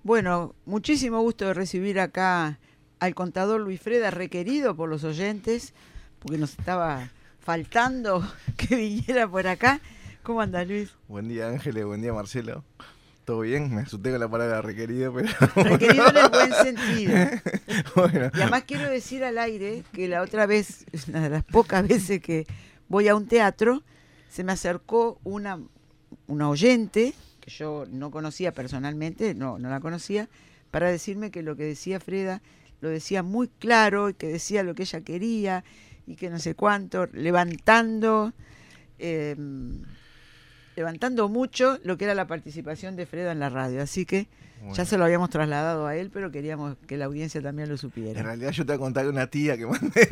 Bueno, muchísimo gusto de recibir acá al contador Luis Freda, requerido por los oyentes, porque nos estaba faltando que viniera por acá. ¿Cómo anda, Luis? Buen día, Ángeles, buen día, Marcelo. ¿Todo bien? Me asusté con la palabra requerido, pero... Requerido en el buen sentido. Bueno. Y además quiero decir al aire que la otra vez, una de las pocas veces que voy a un teatro, se me acercó una oyente, que yo no conocía personalmente, no la conocía, para decirme que lo que decía Freda lo decía muy claro, y que decía lo que ella quería, y que no sé cuánto, levantando mucho lo que era la participación de Freda en la radio. Así que Bueno. ya se lo habíamos trasladado a él, pero queríamos que la audiencia también lo En supiera. realidad yo te voy a contar de una tía que mandé.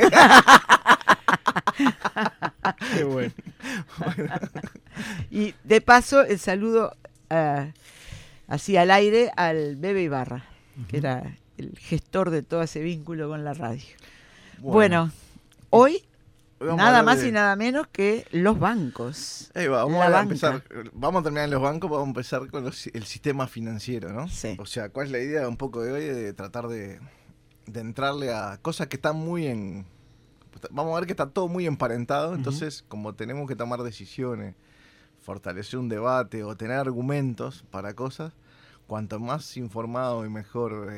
Qué bueno. Bueno. Y de paso, el saludo así al aire al Bebe Ibarra, que era el gestor de todo ese vínculo con la radio. Bueno, hoy vamos a nada hablar más y nada menos que los bancos. Ahí va, vamos La a banca. empezar. Vamos a terminar en los bancos, vamos a empezar con el sistema financiero, ¿no? Sí. O sea, ¿cuál es la idea un poco de hoy? De tratar de entrarle a cosas que están muy en... Vamos a ver que está todo muy emparentado, entonces como tenemos que tomar decisiones, fortalecer un debate o tener argumentos para cosas, cuanto más informado y mejor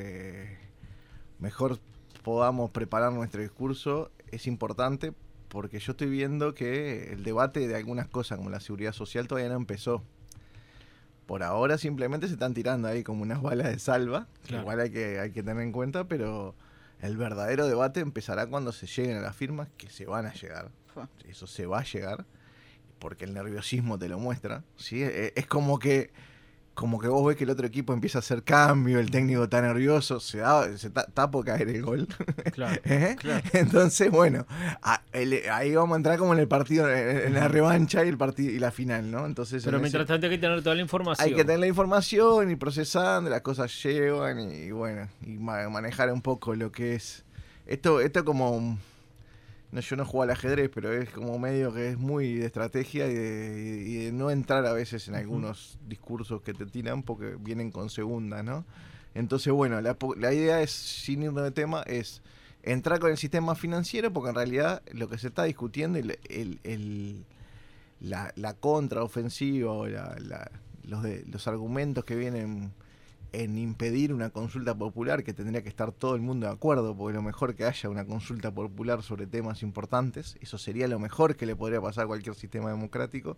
podamos preparar nuestro discurso, es importante, porque yo estoy viendo que el debate de algunas cosas como la seguridad social todavía no empezó. Por ahora simplemente se están tirando ahí como unas balas de salva, que Claro. igual hay que tener en cuenta, pero el verdadero debate empezará cuando se lleguen a las firmas, que se van a llegar. Eso se va a llegar, porque el nerviosismo te lo muestra, ¿sí? Es como que vos ves que el otro equipo empieza a hacer cambio, el técnico está nervioso, está por caer el gol. Claro, ¿Eh? claro. Entonces, bueno, ahí vamos a entrar como en el partido, en la revancha y la final, ¿no? Entonces, Pero mientras tanto hay que tener toda la información. hay que tener la información y procesando, las cosas llevan y bueno, y manejar un poco lo que es. Esto como... No, yo no juego al ajedrez, pero es como medio que es muy de estrategia y de no entrar a veces en algunos discursos que te tiran porque vienen con segunda, ¿no? Entonces, bueno, la idea es, sin irnos de tema, es entrar con el sistema financiero, porque en realidad lo que se está discutiendo y la contraofensiva o los argumentos que vienen en impedir una consulta popular, que tendría que estar todo el mundo de acuerdo, porque lo mejor que haya una consulta popular sobre temas importantes, eso sería lo mejor que le podría pasar a cualquier sistema democrático.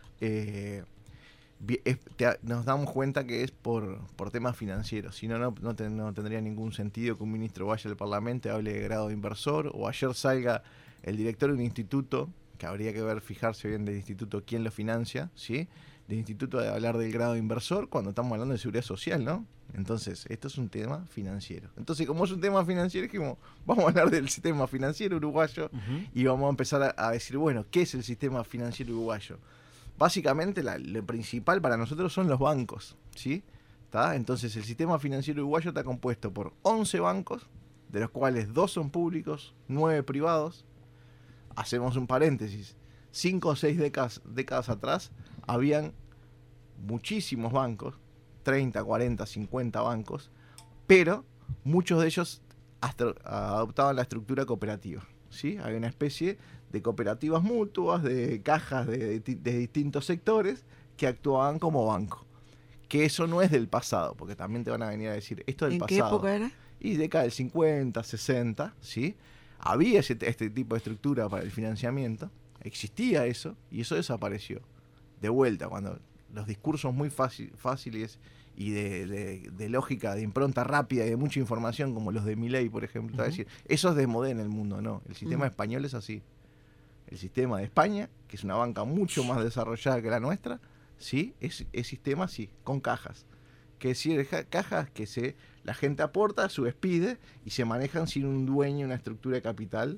Nos damos cuenta que es por temas financieros, si no tendría ningún sentido que un ministro vaya al Parlamento y hable de grado de inversor, o ayer salga el director de un instituto, que habría que fijarse bien del instituto quién lo financia, ¿sí? Del instituto de hablar del grado de inversor cuando estamos hablando de seguridad social, ¿no? Entonces, esto es un tema financiero. Entonces, como es un tema financiero, dijimos, vamos a hablar del sistema financiero uruguayo y vamos a empezar a decir, bueno, ¿qué es el sistema financiero uruguayo? Básicamente, lo principal para nosotros son los bancos, ¿sí? ¿Tá? Entonces, el sistema financiero uruguayo está compuesto por 11 bancos, de los cuales 2 son públicos, 9 privados. Hacemos un paréntesis. 5 o 6 décadas atrás habían muchísimos bancos, 30, 40, 50 bancos, pero muchos de ellos adoptaban la estructura cooperativa, ¿sí? Había una especie de cooperativas mutuas, de cajas de distintos sectores que actuaban como banco. Que eso no es del pasado, porque también te van a venir a decir, esto es del pasado. ¿En qué época era? Y década del 50, 60, ¿sí? Había este tipo de estructura para el financiamiento, existía eso, y eso desapareció. De vuelta, cuando los discursos muy fáciles y de lógica, de impronta rápida y de mucha información, como los de Milei, por ejemplo, te va a decir, eso es desmodé en el mundo, no. El sistema español es así. El sistema de España, que es una banca mucho más desarrollada que la nuestra, sí, es sistema, sí, con cajas. Que decir, cajas que la gente aporta, subespide y se manejan sin un dueño, una estructura de capital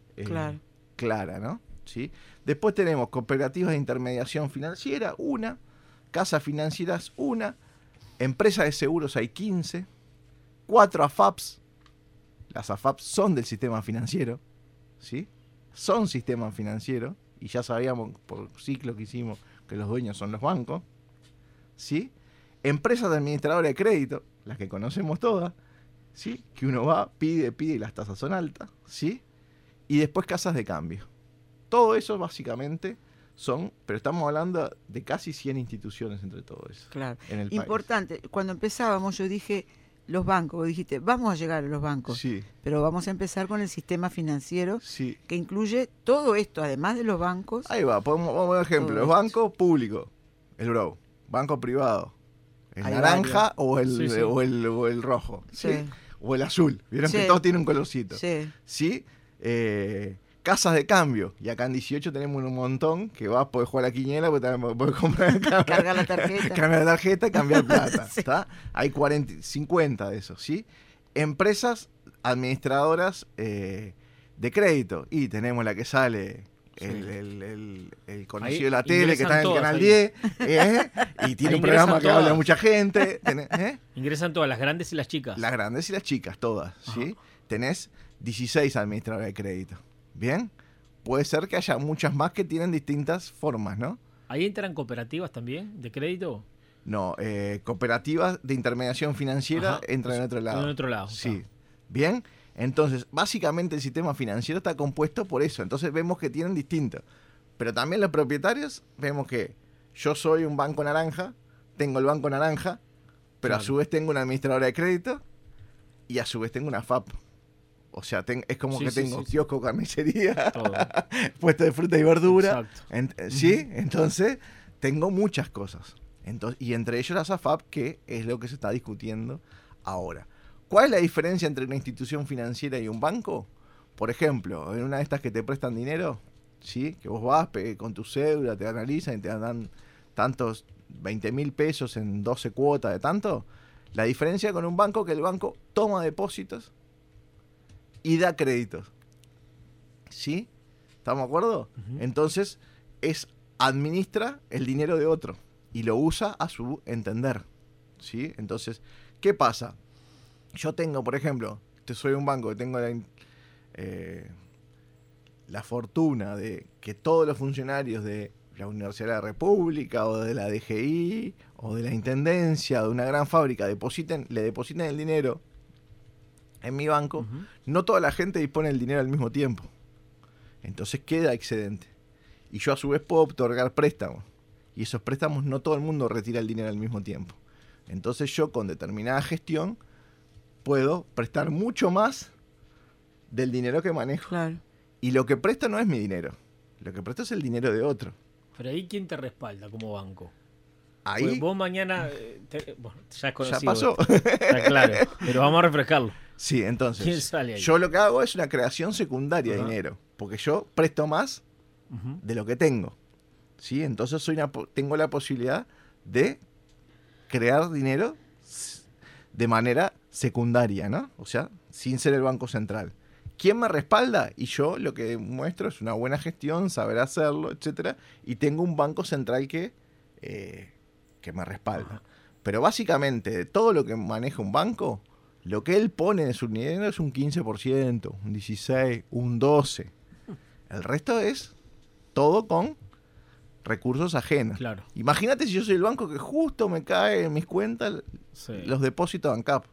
clara, ¿no? ¿Sí? Después tenemos cooperativas de intermediación financiera, una, casas financieras, una, empresas de seguros hay 15, 4 AFAPs, las AFAPs son del sistema financiero, ¿sí? Son sistema financiero, y ya sabíamos por ciclo que hicimos que los dueños son los bancos, ¿sí? Empresas de administradora de crédito, las que conocemos todas, ¿sí? Que uno va, pide y las tasas son altas, ¿sí? Y después casas de cambio. Todo eso básicamente son, pero estamos hablando de casi 100 instituciones entre todo eso. Claro. En el Importante, cuando empezábamos yo dije, los bancos, vos dijiste, vamos a llegar a los bancos, Sí, pero vamos a empezar con el sistema financiero sí. que incluye todo esto, además de los bancos. Ahí va, vamos a poner ejemplo. Todo Los esto. bancos públicos, el BRO. Banco privado, el Hay naranja o el, Sí, sí. o el rojo. ¿sí? Sí. O el azul. Vieron Sí. que todos tienen un colorcito. Sí, ¿Sí? Casas de cambio. Y acá en 18 tenemos un montón que vas, podés jugar a la quiniela, porque también podés comprar cargar la tarjeta. cambiar la tarjeta y cambiar plata. Sí. ¿Está? Hay 50 de esos, ¿sí? Empresas administradoras de crédito. Y tenemos la que sale, el conocido Ahí de la tele, que está en el ingresan canal todas 10, y tiene Ahí un programa ingresan que habla todas. mucha gente. Ingresan todas, las grandes y las chicas. Las grandes y las chicas, todas, ¿sí? Tenés 16 administradores de crédito. ¿Bien? Puede ser que haya muchas más que tienen distintas formas, ¿no? ¿Ahí entran cooperativas también de crédito? No, cooperativas de intermediación financiera Ajá, entran en otro lado. En otro lado. Sí. ¿Bien? Entonces, básicamente el sistema financiero está compuesto por eso. Entonces vemos que tienen distinto. Pero también los propietarios vemos que yo soy un banco naranja, tengo el banco naranja, pero a Claro. su vez tengo una administradora de crédito y a su vez tengo una FAP. O sea, es como Sí, que sí, tengo sí, sí. kiosco, carnicería, Todo. puesto de fruta y verdura. Exacto. ¿Sí? Entonces, tengo muchas cosas. Y entre ellos la SAFAP, que es lo que se está discutiendo ahora. ¿Cuál es la diferencia entre una institución financiera y un banco? Por ejemplo, en una de estas que te prestan dinero, ¿sí? Que vos vas con tu cédula, te analizan y te dan tantos 20.000 pesos en 12 cuotas de tanto. La diferencia con un banco es que el banco toma depósitos y da créditos. ¿Sí? ¿Estamos de acuerdo? Ujú. Entonces, administra el dinero de otro y lo usa a su entender. ¿Sí? Entonces, ¿qué pasa? Yo tengo, por ejemplo, soy un banco que tengo la fortuna de que todos los funcionarios de la Universidad de la República o de la DGI o de la Intendencia o de una gran fábrica le depositen el dinero en mi banco. Ujú. No toda la gente dispone del dinero al mismo tiempo. Entonces queda excedente. Y yo a su vez puedo otorgar préstamos. Y esos préstamos no todo el mundo retira el dinero al mismo tiempo. Entonces yo con determinada gestión puedo prestar mucho más del dinero que manejo. claro. Y lo que presto no es mi dinero. Lo que presto es el dinero de otro. Pero ahí, ¿quién te respalda como banco? Ahí Pues vos mañana... bueno, ya es conocido. ya pasó. esto, está claro. Pero vamos a refrescarlo. Sí, entonces ¿Quién sale ahí? yo lo que hago es una creación secundaria de Ajá. dinero. Porque yo presto más Ujú. de lo que tengo. ¿Sí? Entonces tengo la posibilidad de crear dinero de manera secundaria, ¿no? O sea, sin ser el Banco Central. ¿Quién me respalda? Y yo lo que muestro es una buena gestión, saber hacerlo, etcétera, y tengo un Banco Central que me respalda. Ajá. Pero básicamente, de todo lo que maneja un banco, lo que él pone de su dinero es un 15%, un 16%, un 12%. El resto es todo con recursos ajenos. Claro. Imagínate si yo soy el banco que justo me cae en mis cuentas Sí. los depósitos de ANCAP.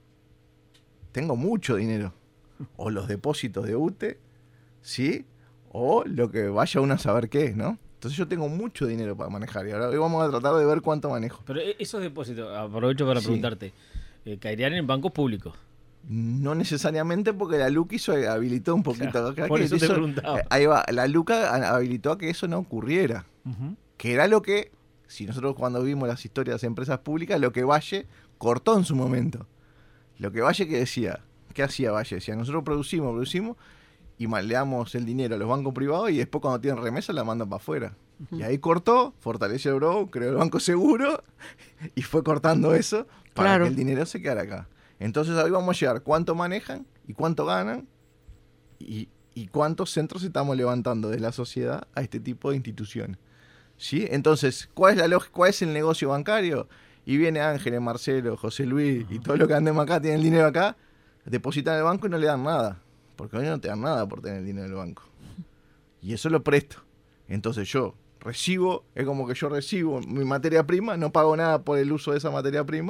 Tengo mucho dinero. O los depósitos de UTE, ¿sí? O lo que vaya uno a saber qué es, ¿no? Entonces yo tengo mucho dinero para manejar. Y ahora hoy vamos a tratar de ver cuánto manejo. Pero esos depósitos, aprovecho para Sí. preguntarte, ¿caerían en bancos públicos? No necesariamente porque la LUC habilitó un poquito. Claro, acá por que eso te preguntaba. ahí va, la LUC habilitó a que eso no ocurriera. Ujú. Que era lo que, si nosotros cuando vimos las historias de empresas públicas, lo que Valle cortó en su momento. Lo que Valle que decía, ¿qué hacía Valle? Decía, nosotros producimos y le damos el dinero a los bancos privados y después cuando tienen remesa la mandan para afuera. Y ahí cortó, fortaleció el Euro, creó el Banco Seguro y fue cortando eso para Claro. que el dinero se quedara acá. Entonces ahí vamos a llegar cuánto manejan y cuánto ganan y cuántos centros estamos levantando de la sociedad a este tipo de instituciones. ¿Sí? Entonces, ¿cuál es la lógica? ¿Cuál es el negocio bancario? Y viene Ángeles, Marcelo, José Luis y todo lo que andemos acá, tienen el dinero acá, depositan en el banco y no le dan nada. Porque hoy no te dan nada por tener el dinero en el banco. Y eso lo presto. Entonces yo recibo, es como que yo recibo mi materia prima, no pago nada por el uso de esa materia prima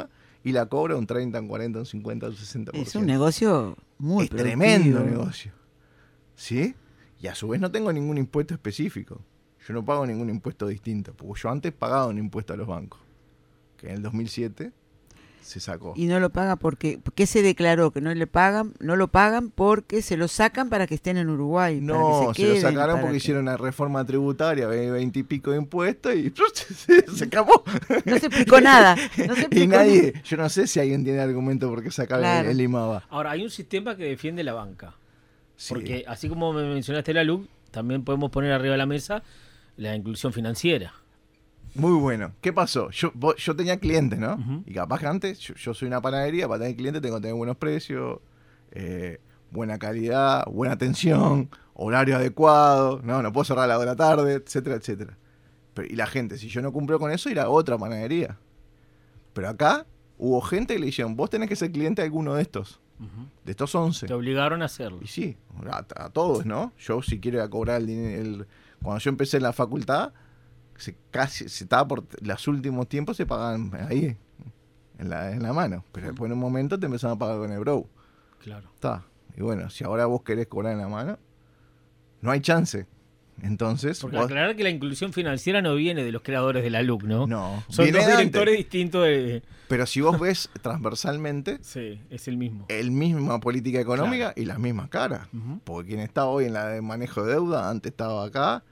y la cobra un 30, un 40, un 50, un 60%. Es un negocio muy Es productivo. tremendo negocio. ¿Sí? Y a su vez no tengo ningún impuesto específico. Yo no pago ningún impuesto distinto, porque yo antes pagaba un impuesto a los bancos, que en el 2007 se sacó. Y no lo paga porque ¿qué se declaró? Que no le pagan, no lo pagan porque se lo sacan para que estén en Uruguay. para No, que se lo queden, sacaron para porque que- hicieron una reforma tributaria, 20 y pico de impuestos y se acabó. No se explicó nada. No se Y explicó nadie, yo no sé si alguien tiene argumento por qué sacar Claro. el IMABA. Ahora, hay un sistema que defiende la banca. Sí. Porque así como me mencionaste la LUC, también podemos poner arriba de la mesa la inclusión financiera. Muy bueno. ¿Qué pasó? Yo tenía clientes, ¿no? Ujú. Y capaz que antes, yo soy una panadería, para tener clientes tengo que tener buenos precios, buena calidad, buena atención, horario adecuado, no puedo cerrar a la hora de la tarde, etcétera, etcétera. Y la gente, si yo no cumplo con eso, irá a otra panadería. Pero acá hubo gente que le dijeron, vos tenés que ser cliente de alguno de estos, Ujú. de estos 11. Te obligaron a hacerlo. Y sí, a todos, ¿no? Yo si quiero ir a cobrar el dinero, cuando yo empecé en la facultad, se estaba por los últimos tiempos se pagaban ahí, en la mano. Pero después en un momento te empezaron a pagar con el bro. Claro. Está. Y bueno, si ahora vos querés cobrar en la mano, no hay chance. Entonces, Porque vos- aclarar que la inclusión financiera no viene de los creadores de la LUC, ¿no? no, Son viene dos de directores antes. distintos de... Pero si vos ves transversalmente, Sí, es el mismo. el misma política económica y las mismas caras. Ujú. Porque quien está hoy en la de manejo de deuda, antes estaba acá,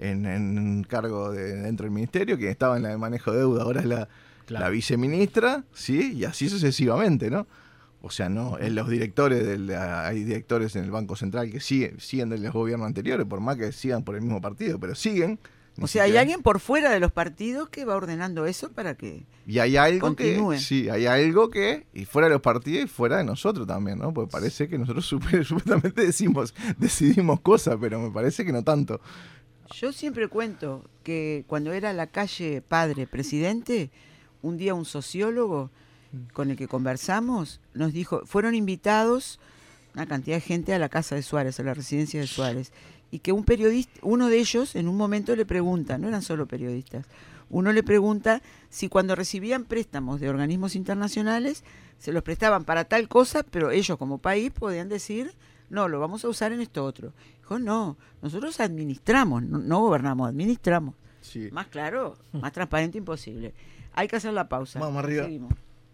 en cargo dentro del ministerio, quien estaba en la de manejo de deuda ahora es Claro. la viceministra, ¿sí? Y así sucesivamente, ¿no? O sea, no, los directores, hay directores en el Banco Central que siguen de los gobiernos anteriores, por más que sigan por el mismo partido, pero siguen. Ni O sea, hay siquiera- alguien por fuera de los partidos que va ordenando eso para que... Y hay algo Continúe. hay algo que, y fuera de los partidos y fuera de nosotros también, ¿no? Porque parece que nosotros supuestamente decidimos cosas, pero me parece que no tanto. Yo siempre cuento que cuando era la calle Padre Presidente, un día un sociólogo con el que conversamos nos dijo, fueron invitados una cantidad de gente a la casa de Suárez, a la residencia de Suárez, y que un periodista, uno de ellos en un momento le pregunta, no eran solo periodistas, uno le pregunta si cuando recibían préstamos de organismos internacionales se los prestaban para tal cosa, pero ellos como país podían decir, no, lo vamos a usar en esto otro. Dijo, no, nosotros administramos, no gobernamos, administramos. Sí. Más claro, más transparente imposible. Hay que hacer la pausa. Vamos arriba. Seguimos.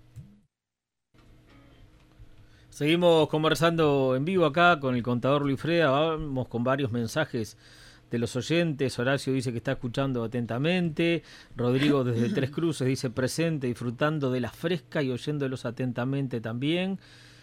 Seguimos conversando en vivo acá con el contador Luis Freda. Vamos con varios mensajes de los oyentes. Horacio dice que está escuchando atentamente. Rodrigo desde Tres Cruces dice presente, disfrutando de la fresca y oyéndolos atentamente también.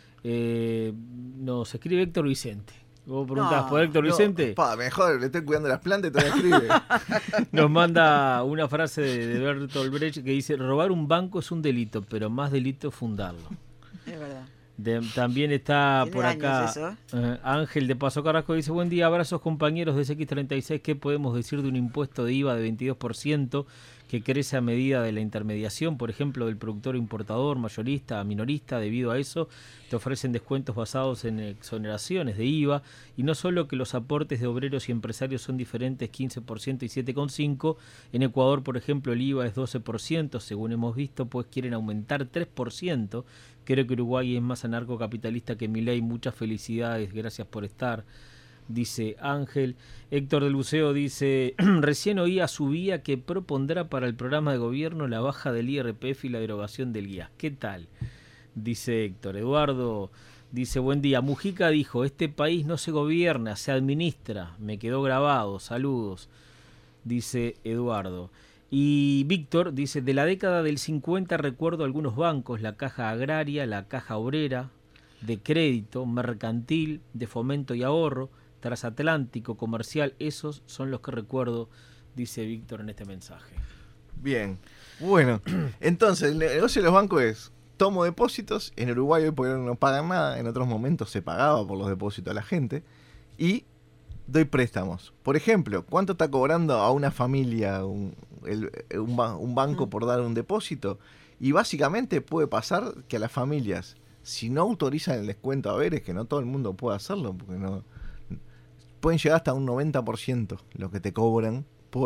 Nos escribe Héctor Vicente. Vos preguntás No, por Héctor Vicente. Mejor, le estoy cuidando las plantas y todavía escribe. Nos manda una frase de Bertolt Brecht que dice: robar un banco es un delito, pero más delito es fundarlo. Es verdad. También está Tiene por años acá eso. Ángel de Paso Carrasco, dice: buen día, abrazos compañeros de CX36. ¿Qué podemos decir de un impuesto de IVA de 22% que crece a medida de la intermediación, por ejemplo, del productor importador, mayorista a minorista? Debido a eso te ofrecen descuentos basados en exoneraciones de IVA, y no solo que los aportes de obreros y empresarios son diferentes, 15% y 7,5%. En Ecuador, por ejemplo, el IVA es 12%, según hemos visto, pues quieren aumentar 3%. Creo que Uruguay es más anarcocapitalista que Milei. Muchas felicidades, gracias por estar, dice Ángel. Héctor del Buceo dice: recién oí a Subía que propondrá para el programa de gobierno la baja del IRPF y la derogación del GIAS. ¿Qué tal? Dice Héctor. Eduardo dice: buen día. Mujica dijo: este país no se gobierna, se administra. Me quedó grabado. Saludos, dice Eduardo. Y Víctor dice: de la década del 50 recuerdo algunos bancos, la Caja Agraria, la Caja Obrera, de crédito, mercantil, de fomento y ahorro, transatlántico, comercial, esos son los que recuerdo, dice Víctor en este mensaje. Bien. Bueno, entonces el negocio de los bancos es: tomo depósitos. En Uruguay hoy porque no pagan nada, en otros momentos se pagaba por los depósitos a la gente. Y doy préstamos. Por ejemplo, ¿cuánto está cobrando a una familia un banco por dar un depósito? Y básicamente puede pasar que a las familias, si no autorizan el descuento a haberes, que no todo el mundo puede hacerlo, porque no pueden llegar hasta un 90% lo que te cobran por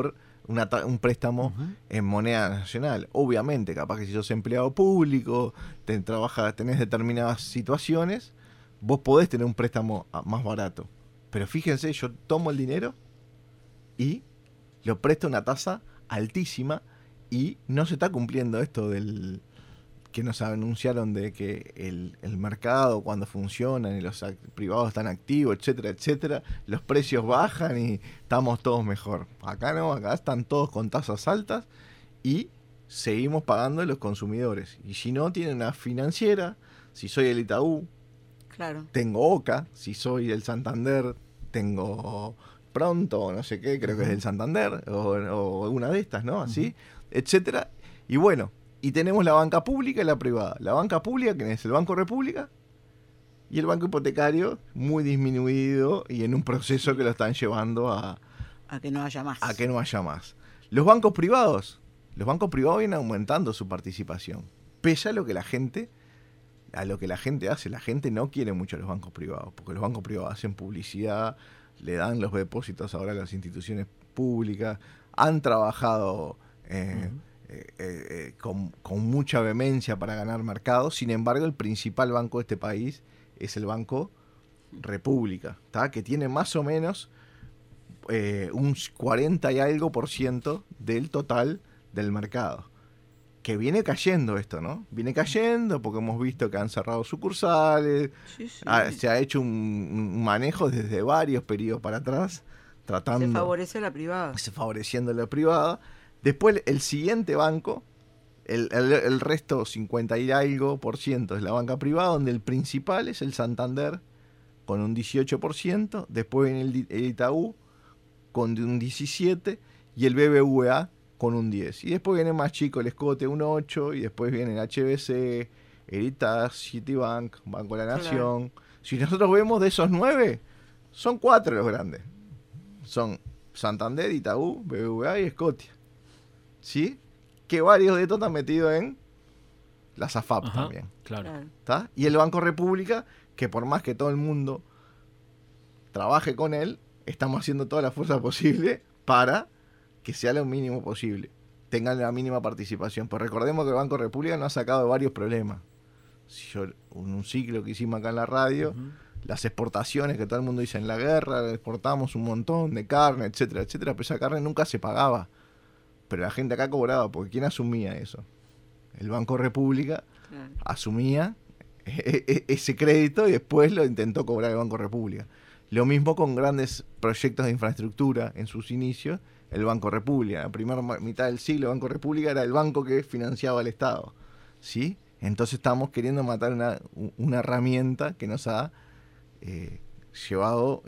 un préstamo en moneda nacional. Obviamente, capaz que si sos empleado público, tenés determinadas situaciones, vos podés tener un préstamo más barato. Pero fíjense, yo tomo el dinero y lo presto a una tasa altísima y no se está cumpliendo esto del que nos anunciaron de que el mercado cuando funciona y los privados están activos, etcétera, etcétera, los precios bajan y estamos todos mejor. Acá no, acá están todos con tasas altas y seguimos pagando los consumidores. Y si no, tienen una financiera, si soy el Itaú, claro, tengo Oca, si soy el Santander, tengo Pronto, no sé qué, creo que es el Santander, o una de estas, ¿no? Así, etcétera. Y bueno, y tenemos la banca pública y la privada. La banca pública, que es el Banco República, y el banco hipotecario, muy disminuido y en un proceso que lo están llevando a que no haya más. A que no haya más. Los bancos privados vienen aumentando su participación. Pese a lo que la gente hace. La gente no quiere mucho a los bancos privados, porque los bancos privados hacen publicidad, le dan los depósitos ahora a las instituciones públicas, han trabajado con mucha vehemencia para ganar mercados. Sin embargo, el principal banco de este país es el Banco República, ¿tá? Que tiene más o menos un 40 y algo % del total del mercado. Que viene cayendo esto, ¿no? Viene cayendo porque hemos visto que han cerrado sucursales, Sí, sí. Se ha hecho un manejo desde varios periodos para atrás, tratando... Se favorece a la privada. Favoreciendo a la privada. Después el siguiente banco, el resto 50 y algo % es la banca privada, donde el principal es el Santander con un 18%, después viene el Itaú con un 17% y el BBVA con un 10%. Y después viene más chico el Escote, un 8%, y después viene el HBC, Heritage, Citibank, Banco de la Nación. Claro. Si nosotros vemos de esos 9, son 4 los grandes. Son Santander, Itaú, BBVA y Scotia. ¿Sí? Que varios de estos están metidos en las AFAP también. Claro. ¿Tá? Y el Banco República, que por más que todo el mundo trabaje con él, estamos haciendo toda la fuerza posible para que sea lo mínimo posible, tengan la mínima participación. Pues recordemos que el Banco República nos ha sacado varios problemas. Un ciclo que hicimos acá en la radio, las exportaciones que todo el mundo dice en la guerra, exportamos un montón de carne, etcétera, etcétera, pero esa carne nunca se pagaba. Pero la gente acá cobraba, porque ¿quién asumía eso? El Banco República asumía ese crédito y después lo intentó cobrar el Banco República. Lo mismo con grandes proyectos de infraestructura en sus inicios, el Banco República. En la primera mitad del siglo, el Banco República era el banco que financiaba al Estado. ¿Sí? Entonces estamos queriendo matar una herramienta que nos ha llevado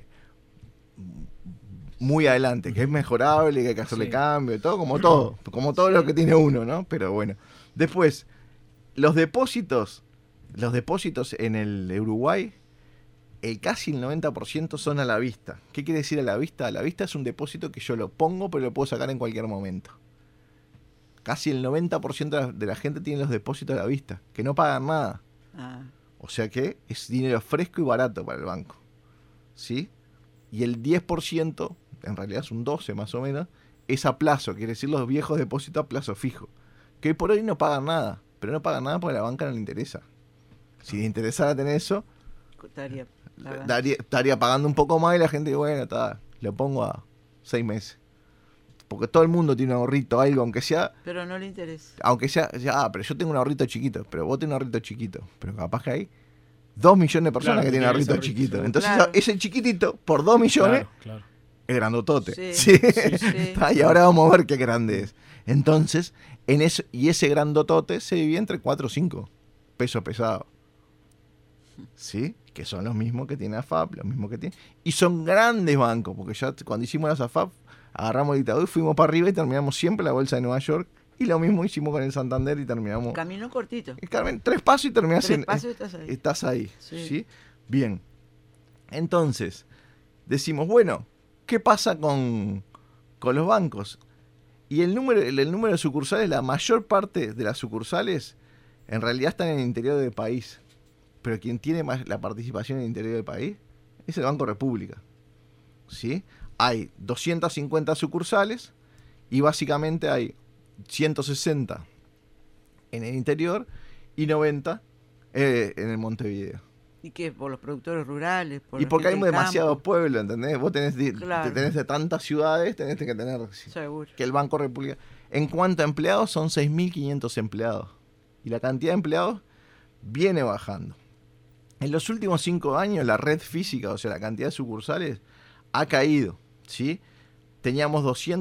muy adelante, que es mejorable, que hay que hacerle cambio, todo como todo lo que tiene uno, ¿no? Pero bueno. Después, los depósitos en el Uruguay, casi el 90% son a la vista. ¿Qué quiere decir a la vista? A la vista es un depósito que yo lo pongo, pero lo puedo sacar en cualquier momento. Casi el 90% de la gente tiene los depósitos a la vista, que no pagan nada. O sea que es dinero fresco y barato para el banco. ¿Sí? Y el 10%, en realidad es un 12% más o menos, es a plazo, quiere decir los viejos depósitos a plazo fijo. Que hoy por hoy no pagan nada, pero no pagan nada porque a la banca no le interesa. Si le interesara tener eso, estaría pagando un poco más y la gente, bueno, lo pongo a 6 meses. Porque todo el mundo tiene un ahorrito, algo, aunque sea... Pero no le interesa. Aunque sea, pero yo tengo un ahorrito chiquito, pero vos tenés un ahorrito chiquito. Pero capaz que hay 2 millones de personas que tienen ahorrito chiquito. Entonces ese chiquitito, por 2 millones, es grandotote. Sí. Y ahora vamos a ver qué grande es. Entonces, ese grandotote se divide entre 4 o 5 pesos pesados. ¿Sí? Que son los mismos que tiene AFAP, los mismos que tiene. Y son grandes bancos, porque ya cuando hicimos las AFAP, agarramos el Itaú y fuimos para arriba y terminamos siempre la bolsa de Nueva York. Y lo mismo hicimos con el Santander y terminamos. Camino cortito. Carmen, 3 pasos y terminás 3 pasos y estás ahí. ¿Sí? Bien. Entonces, decimos, bueno, ¿qué pasa con los bancos? Y el número de sucursales, la mayor parte de las sucursales, en realidad están en el interior del país. Pero quien tiene más la participación en el interior del país es el Banco República. ¿Sí? Hay 250 sucursales Y básicamente hay 160 en el interior y 90 en el Montevideo. ¿Y qué? ¿Por los productores rurales? Y porque hay demasiados pueblos, ¿entendés? Vos tenés Claro. tenés de tantas ciudades, tenés que tener Seguro. que el Banco República. En cuanto a empleados, son 6.500 empleados. Y la cantidad de empleados viene bajando. En los últimos 5 años, la red física, o sea, la cantidad de sucursales, ha caído, ¿sí? Teníamos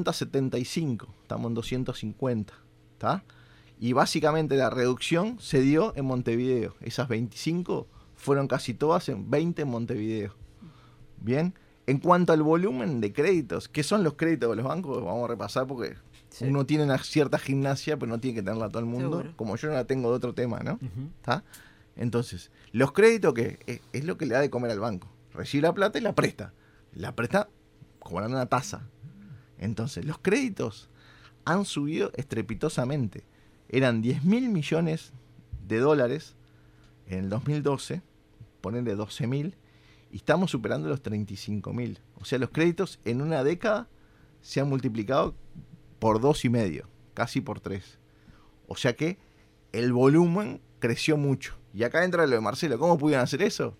275, estamos en 250, ¿está? Y básicamente la reducción se dio en Montevideo. Esas 25 fueron casi todas en 20 en Montevideo. Bien, en cuanto al volumen de créditos, ¿qué son los créditos de los bancos? Vamos a repasar porque uno tiene una cierta gimnasia, pero no tiene que tenerla todo el mundo. Seguro. Como yo no la tengo de otro tema, ¿no? ¿Está? Entonces, los créditos, ¿qué? Es lo que le da de comer al banco. Recibe la plata y la presta. La presta cobrando una tasa. Entonces, los créditos han subido estrepitosamente. Eran 10.000 millones de dólares en el 2012, ponerle 12.000, y estamos superando los 35.000. O sea, los créditos en una década se han multiplicado por 2,5, casi por 3. O sea que el volumen creció mucho. Y acá entra lo de Marcelo. ¿Cómo pudieron hacer eso?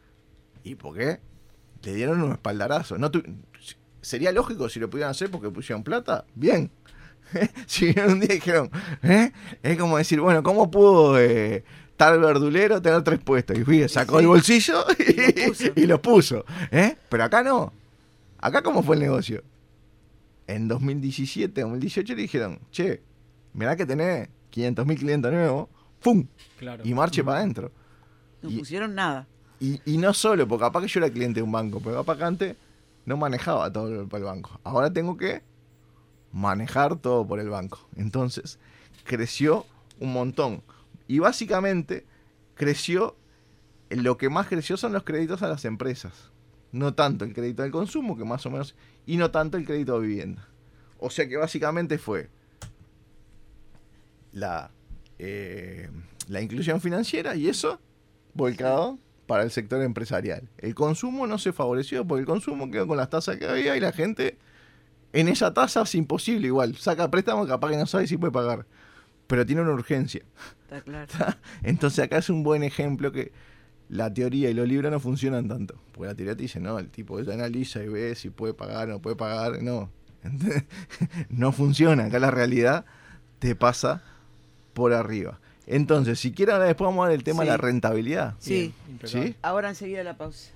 ¿Y por qué? Le dieron un espaldarazo. Sería lógico si lo pudieran hacer porque pusieron plata. Bien. Si un día dijeron, es como decir, bueno, ¿cómo pudo tal verdulero tener 3 puestos? Y fui, sacó el bolsillo y los puso. Pero acá no. Acá, ¿cómo fue el negocio? En 2017, 2018 le dijeron, che, mirá que tenés 500.000 clientes nuevos, ¡pum! Claro. Y marche para adentro. No pusieron nada. Y no solo, porque capaz que yo era cliente de un banco, pero capaz que antes no manejaba todo por el banco. Ahora tengo que manejar todo por el banco. Entonces, creció un montón. Y básicamente, lo que más creció son los créditos a las empresas. No tanto el crédito al consumo, que más o menos, y no tanto el crédito de vivienda. O sea que básicamente fue la inclusión financiera y eso volcado para el sector empresarial. El consumo no se favoreció porque el consumo quedó con las tasas que había y la gente en esa tasa es imposible igual. Saca préstamo, capaz que no sabe si puede pagar, pero tiene una urgencia. Está claro. Entonces acá es un buen ejemplo que la teoría y los libros no funcionan tanto. Porque la teoría te dice, no, el tipo analiza y ve si puede pagar o no puede pagar. No, no funciona. Acá la realidad te pasa por arriba. Entonces, si quieren, ahora después vamos a ver el tema de la rentabilidad. Sí. ¿Sí? Ahora enseguida la pausa.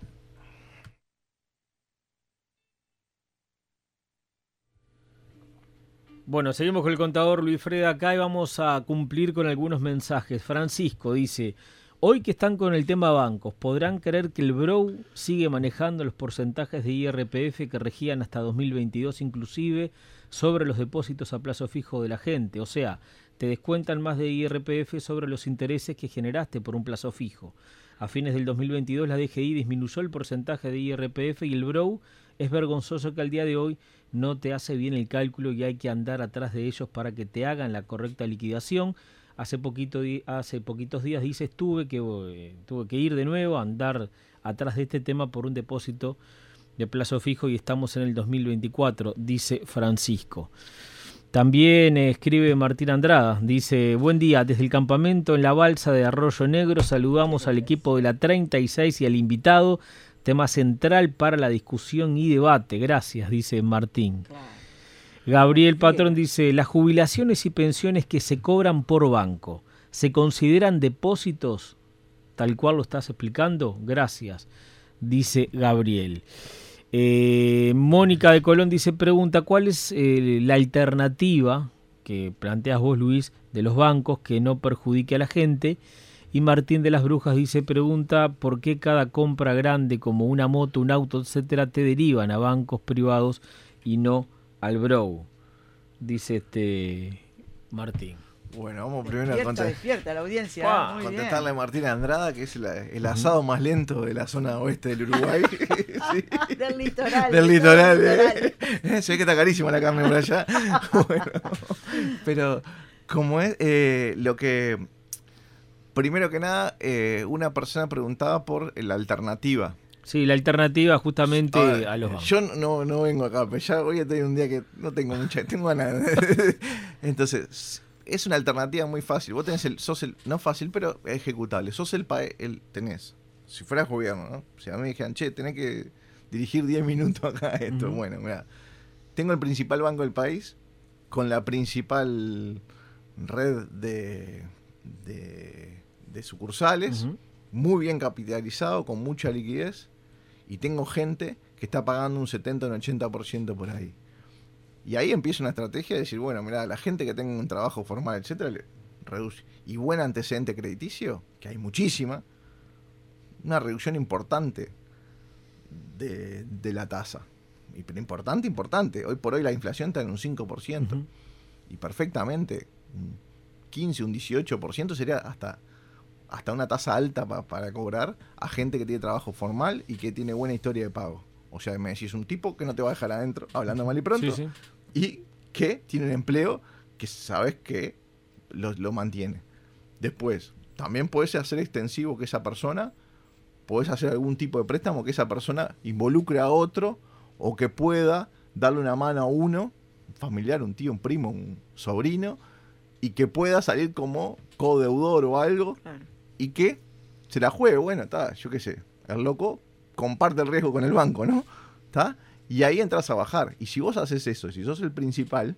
Bueno, seguimos con el contador Luis Freda acá y vamos a cumplir con algunos mensajes. Francisco dice, hoy que están con el tema bancos, ¿podrán creer que el BROU sigue manejando los porcentajes de IRPF que regían hasta 2022 inclusive sobre los depósitos a plazo fijo de la gente? O sea, te descuentan más de IRPF sobre los intereses que generaste por un plazo fijo. A fines del 2022 la DGI disminuyó el porcentaje de IRPF y el BROU es vergonzoso que al día de hoy no te hace bien el cálculo y hay que andar atrás de ellos para que te hagan la correcta liquidación. Hace poquitos días dices tuve que ir de nuevo a andar atrás de este tema por un depósito de plazo fijo y estamos en el 2024, dice Francisco. También escribe Martín Andrada, dice, buen día, desde el campamento en la balsa de Arroyo Negro saludamos al equipo de la 36 y al invitado, tema central para la discusión y debate, gracias, dice Martín. Claro. Gabriel Patrón dice, las jubilaciones y pensiones que se cobran por banco, ¿se consideran depósitos tal cual lo estás explicando? Gracias, dice Gabriel. Mónica de Colón dice, pregunta, ¿cuál es la alternativa que planteas vos, Luis, de los bancos que no perjudique a la gente? Y Martín de las Brujas dice, pregunta, ¿por qué cada compra grande como una moto, un auto, etcétera, te derivan a bancos privados y no al BROU? Dice Martín. Bueno, vamos primero a despierta la audiencia. Contestarle a Martín Andrada, que es el asado más lento de la zona oeste del Uruguay. Sí. Del litoral. Del litoral. Se ve que está carísima la carne por allá. Bueno, pero como es lo que... Primero que nada, una persona preguntaba por la alternativa. Sí, la alternativa justamente Ahora, a los bancos. yo no vengo acá, pero ya voy a tener un día que no tengo tengo ganas. Entonces, es una alternativa muy fácil. Vos tenés no fácil, pero ejecutable. Sos tenés, si fueras gobierno, ¿no? O sea, a mí me dijeran, che, tenés que dirigir 10 minutos acá a esto. Uh-huh. Bueno, mira, tengo el principal banco del país, con la principal red de sucursales, Uh-huh. muy bien capitalizado, con mucha liquidez, y tengo gente que está pagando un 70 o un 80% por ahí. Y ahí empieza una estrategia de decir, bueno, mira, la gente que tenga un trabajo formal, etcétera, le reduce. Y buen antecedente crediticio, que hay muchísima, una reducción importante de la tasa. Pero importante. Hoy por hoy la inflación está en un 5%. Uh-huh. Y perfectamente, un 15, un 18% sería hasta una tasa alta para cobrar a gente que tiene trabajo formal y que tiene buena historia de pago. O sea, me decís un tipo que no te va a dejar adentro, hablando mal y pronto, sí. Y que tiene un empleo que sabes que lo mantiene. Después, también puedes hacer extensivo que esa persona, podés hacer algún tipo de préstamo que esa persona involucre a otro o que pueda darle una mano a uno, un familiar, un tío, un primo, un sobrino, y que pueda salir como codeudor o algo, claro. Y que se la juegue, bueno, está, yo qué sé, el loco comparte el riesgo con el banco, ¿no? ¿Está? Y ahí entras a bajar. Y si vos haces eso, si sos el principal,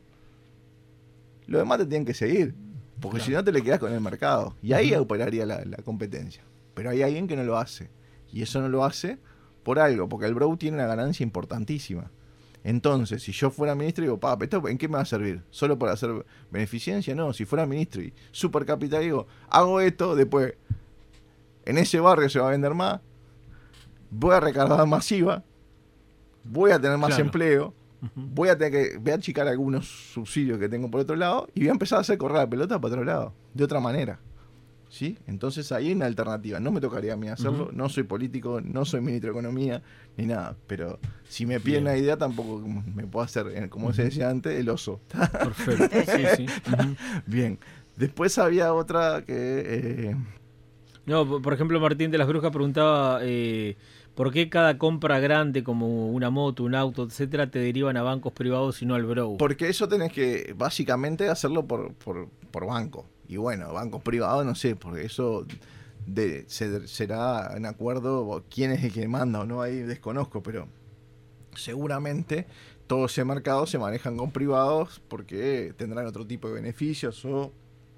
los demás te tienen que seguir, porque claro. Si no te le quedás con el mercado. Y ahí operaría la competencia. Pero hay alguien que no lo hace. Y eso no lo hace por algo, porque el Brou tiene una ganancia importantísima. Entonces, si yo fuera ministro, digo, ¿esto en qué me va a servir? ¿Solo para hacer beneficencia? No, si fuera ministro y supercapital, digo, hago esto, después en ese barrio se va a vender más, voy a recargar masiva, voy a tener más claro. Empleo, voy a achicar algunos subsidios que tengo por otro lado y voy a empezar a hacer correr la pelota para otro lado, de otra manera. ¿Sí? Entonces ahí hay una alternativa. No me tocaría a mí hacerlo, no soy político, no soy ministro de Economía, ni nada, pero si me piden una idea tampoco me puedo hacer, como se decía antes, el oso. Perfecto, sí. Bien, después había otra que... No, por ejemplo, Martín de las Brujas preguntaba ¿por qué cada compra grande como una moto, un auto, etcétera, te derivan a bancos privados y no al Brou? Porque eso tenés que básicamente hacerlo por banco. Y bueno, bancos privados, no sé, porque eso será en acuerdo quién es el que manda o no, ahí desconozco, pero seguramente todo ese mercado se manejan con privados porque tendrán otro tipo de beneficios o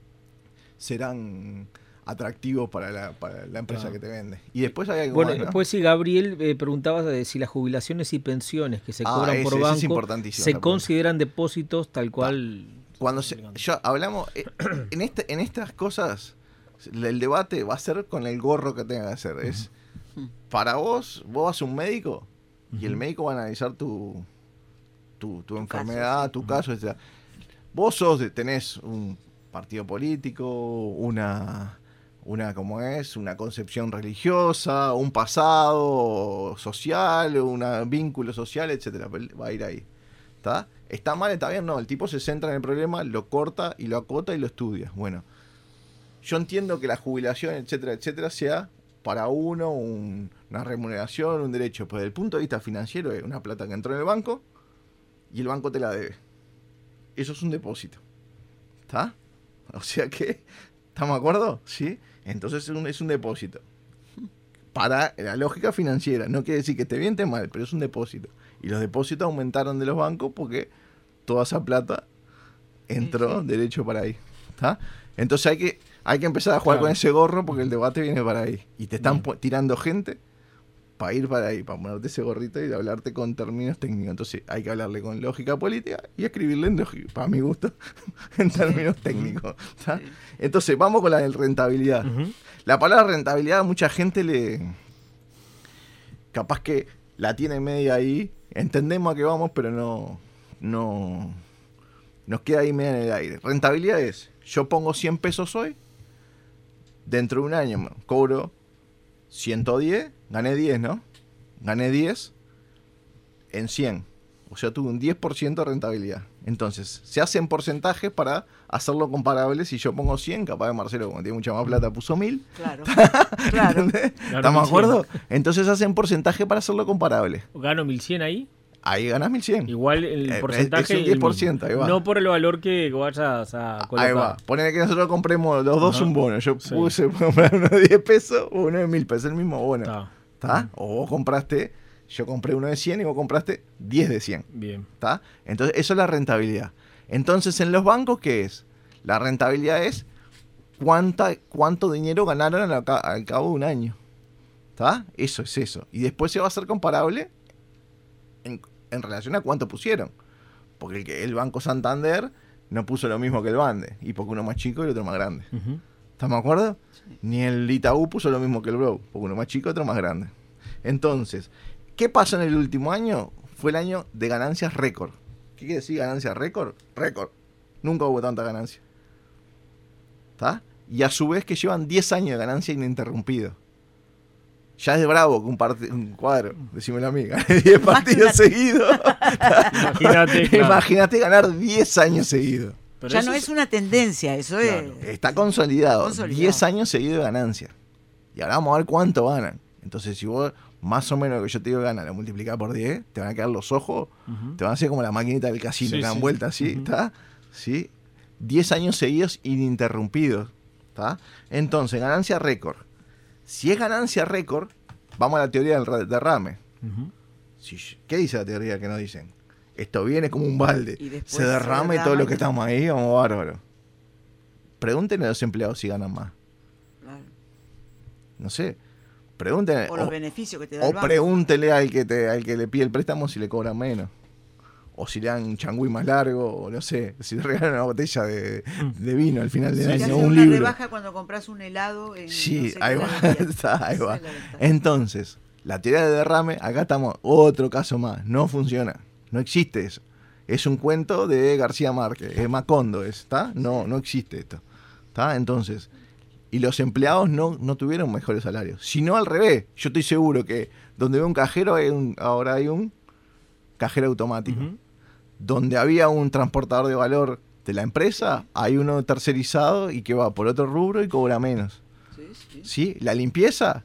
serán atractivos para la empresa que te vende. Y después hay algo bueno, más, ¿no? Después sí, Gabriel preguntaba de si las jubilaciones y pensiones que se cobran por banco se consideran depósitos tal cual... Cuando hablamos en estas cosas, el debate va a ser con el gorro que tenga que hacer. Es para vos vas a un médico y el médico va a analizar tu enfermedad, tu caso, etc. Vos tenés un partido político, una concepción religiosa, un pasado social, un vínculo social, etcétera. Va a ir ahí. ¿Está? ¿Está mal? ¿Está bien? No, el tipo se centra en el problema, lo corta y lo acota y lo estudia. Bueno, yo entiendo que la jubilación, etcétera, etcétera, sea para uno una remuneración, un derecho, pero desde el punto de vista financiero es una plata que entró en el banco y el banco te la debe. Eso es un depósito. ¿Está? O sea que, ¿estamos de acuerdo? ¿Sí? Entonces es un depósito. Para la lógica financiera, no quiere decir que esté bien o esté mal, pero es un depósito. Y los depósitos aumentaron de los bancos porque toda esa plata entró derecho para ahí. ¿Está? Entonces hay que empezar a jugar con ese gorro porque el debate viene para ahí. Y te están tirando gente para ir para ahí, para ponerte ese gorrito y hablarte con términos técnicos. Entonces hay que hablarle con lógica política y escribirle, para mi gusto, en términos técnicos. ¿Está? Entonces vamos con la de rentabilidad. La palabra rentabilidad a mucha gente capaz que la tiene media ahí. Entendemos a qué vamos, pero no nos queda ahí media en el aire. Rentabilidad es, yo pongo 100 pesos hoy, dentro de un año cobro 110, gané 10, ¿no? Gané 10 en 100. O sea, tuve un 10% de rentabilidad. Entonces, se hacen porcentajes para hacerlo comparable. Si yo pongo 100, capaz de Marcelo, como tiene mucha más plata, puso 1000. Claro, claro. ¿Estamos de acuerdo? Entonces hacen porcentaje para hacerlo comparable. ¿Gano 1100 ahí? Ahí ganás 1100. Igual el porcentaje. Es un 10%, ahí va. No por el valor que vayas a colocar. Ahí va. Ponele que nosotros compremos los dos un bono. Yo puse comprar uno de 10 pesos o uno de 1000 pesos, el mismo bono. ¿Está? O vos compraste, yo compré uno de 100 y vos compraste 10 de 100. Bien. ¿Está? Entonces, eso es la rentabilidad. Entonces, en los bancos, ¿qué es? La rentabilidad es cuánto dinero ganaron al cabo de un año. ¿Está? Eso es eso. Y después se va a hacer comparable en relación a cuánto pusieron. Porque el Banco Santander no puso lo mismo que el Bande. Y porque uno más chico y el otro más grande. ¿Estamos de acuerdo? Sí. Ni el Itaú puso lo mismo que el Bro. Porque uno más chico y otro más grande. Entonces, ¿qué pasó en el último año? Fue el año de ganancias récord. ¿Qué quiere decir ganancias récord? Récord. Nunca hubo tanta ganancia. ¿Está? Y a su vez que llevan 10 años de ganancia ininterrumpido. Ya es bravo que un cuadro, decímelo a mí, gané 10 partidos seguidos. Imagínate ganar 10 años seguidos. Pero ya no es una tendencia, eso claro. Está consolidado. 10 años seguidos de ganancia. Y ahora vamos a ver cuánto ganan. Entonces, si vos más o menos lo que yo te digo ganas, lo multiplicás por 10, te van a quedar los ojos, te van a hacer como la maquinita del casino, que dan vueltas así, ¿está? ¿Sí? 10 años seguidos ininterrumpidos, ¿está? Entonces, ganancia récord. Si es ganancia récord, vamos a la teoría del derrame. ¿Qué dice la teoría que nos dicen? Esto viene como un balde, se derrama y todo lo que estamos ahí, vamos bárbaro. Pregúntenle a los empleados si ganan más. Claro. No sé. Pregúntenle. O los beneficios que te da el banco. O pregúntele al que le pide el préstamo si le cobran menos. O si le dan un changüí más largo, o no sé, si le regalan una botella de vino al final del año, un libro. Rebaja cuando compras un helado en, sí, no sé, ahí va, ahí va. Entonces, la teoría de derrame, acá estamos, otro caso más, no funciona, no existe eso. Es un cuento de García Márquez, es Macondo, ¿está? No existe esto, ¿está? Entonces, y los empleados no tuvieron mejores salarios, sino al revés. Yo estoy seguro que donde ve un cajero ahora hay un cajero automático. Donde había un transportador de valor de la empresa, hay uno tercerizado y que va por otro rubro y cobra menos. ¿Sí? La limpieza,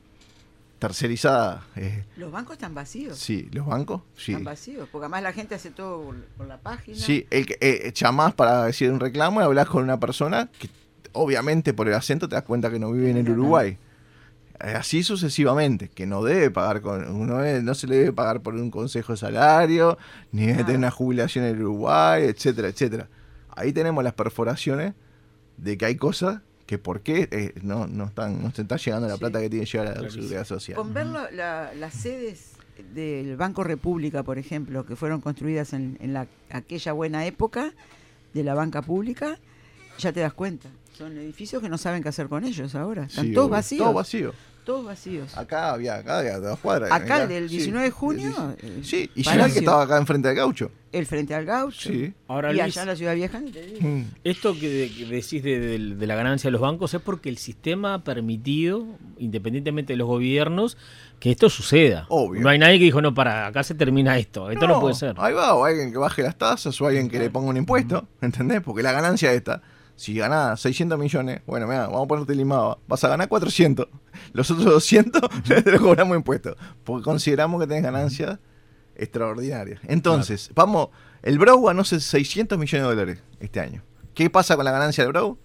tercerizada. ¿Los bancos están vacíos? Sí, los bancos, sí. Están vacíos, porque además la gente hace todo por la página. Sí, llamás para decir un reclamo y hablas con una persona que obviamente por el acento te das cuenta que no vive en el Uruguay. Así sucesivamente, que no debe pagar no se le debe pagar por un consejo de salario, ni debe tener una jubilación en el Uruguay, etcétera, etcétera. Ahí tenemos las perforaciones de que hay cosas que por qué no se está llegando la plata que tiene que llegar a la seguridad social. Con ver las sedes del Banco República, por ejemplo, que fueron construidas en aquella buena época de la banca pública, ya te das cuenta. Son edificios que no saben qué hacer con ellos ahora. Están todos vacíos. Todos vacíos. Acá había 2 cuadras. Acá el del 19 de junio. Sí, y ya que estaba acá enfrente del Gaucho. El frente al Gaucho. Sí. Ahora, y Luis, allá en la Ciudad Vieja. Esto que decís de la ganancia de los bancos es porque el sistema ha permitido, independientemente de los gobiernos, que esto suceda. Obvio. No hay nadie que dijo, no, acá se termina esto. Esto no puede ser. Ahí va, o alguien que baje las tasas, o alguien que le ponga un impuesto, ¿entendés? Porque la ganancia esta, si ganás 600 millones, bueno, mira, vamos a ponerte limado, vas a ganar 400. Los otros 200 te los cobramos impuestos. Porque consideramos que tenés ganancias extraordinarias. Entonces, vamos, el Brou ganó 600 millones de dólares este año. ¿Qué pasa con la ganancia del Brou?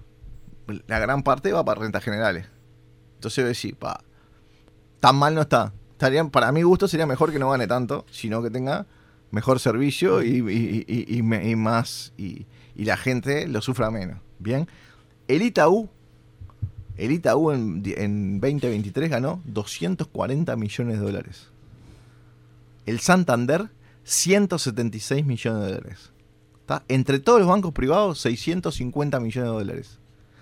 La gran parte va para rentas generales. Entonces voy a decir, tan mal no está. Para mi gusto sería mejor que no gane tanto, sino que tenga mejor servicio y más... Y la gente lo sufra menos. Bien. El Itaú en 2023 ganó 240 millones de dólares. El Santander, 176 millones de dólares. ¿Está? Entre todos los bancos privados, 650 millones de dólares.